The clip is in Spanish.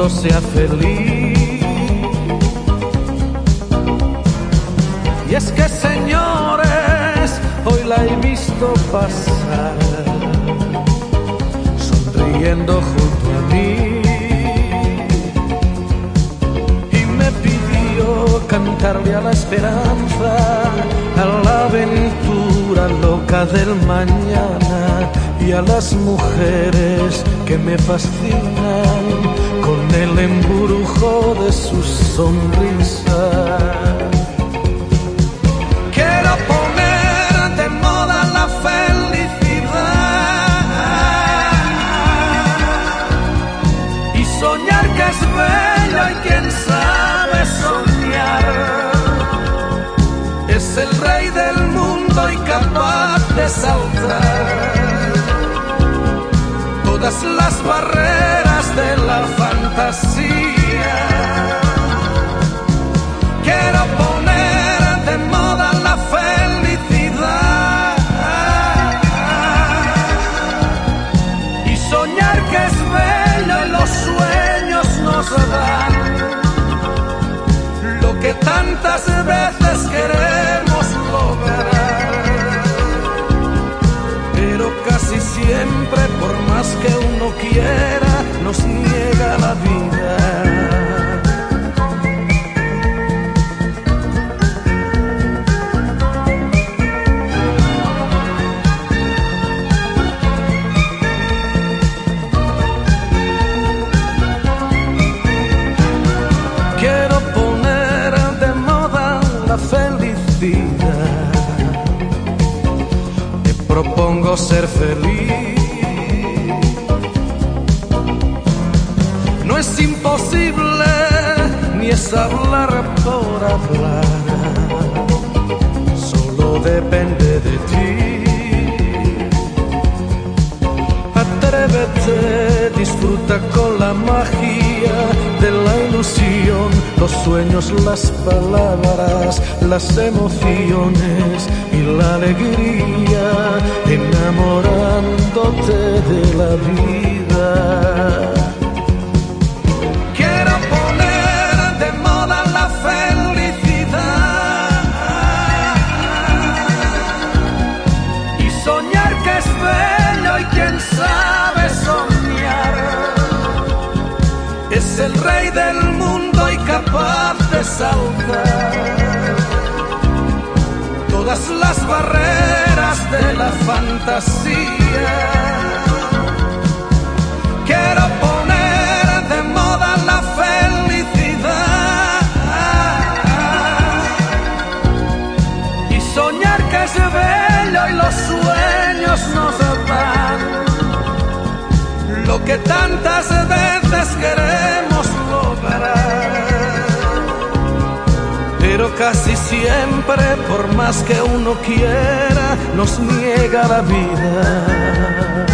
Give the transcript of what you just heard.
sea feliz. Y es que, señores, hoy la he visto pasar, sonriendo junto a mí, y me pidió cantarle a la esperanza, a la aventura loca del mañana, y a las mujeres que me fascinan con el embrujo de su sonrisa. Quiero poner de moda la felicidad y soñar que es bello, y quien sabe soñar es el rey del mundo y capaz de saltar todas las barreras de la fantasía. Quiero poner de moda la felicidad y soñar que es bello, y los sueños nos dan lo que tantas veces queremos lograr. Pero casi siempre, por más que uno quiera, nos niega la vida. Quiero poner de moda la felicidad. Te propongo ser feliz. No es imposible, ni es hablar por hablar, solo depende de ti. Atrévete, disfruta con la magia de la ilusión, los sueños, las palabras, las emociones y la alegría, enamorándote de la vida. Quiero poner de moda la felicidad y soñar que es bello, y quien sabe soñar es el rey del mundo y capaz de saltar todas las barreras de la fantasía. Quiero poner de moda la felicidad y soñar que es bello, y los sueños nos dan lo que tantas veces queremos lograr. Pero casi siempre, por más que uno quiera, nos niega la vida.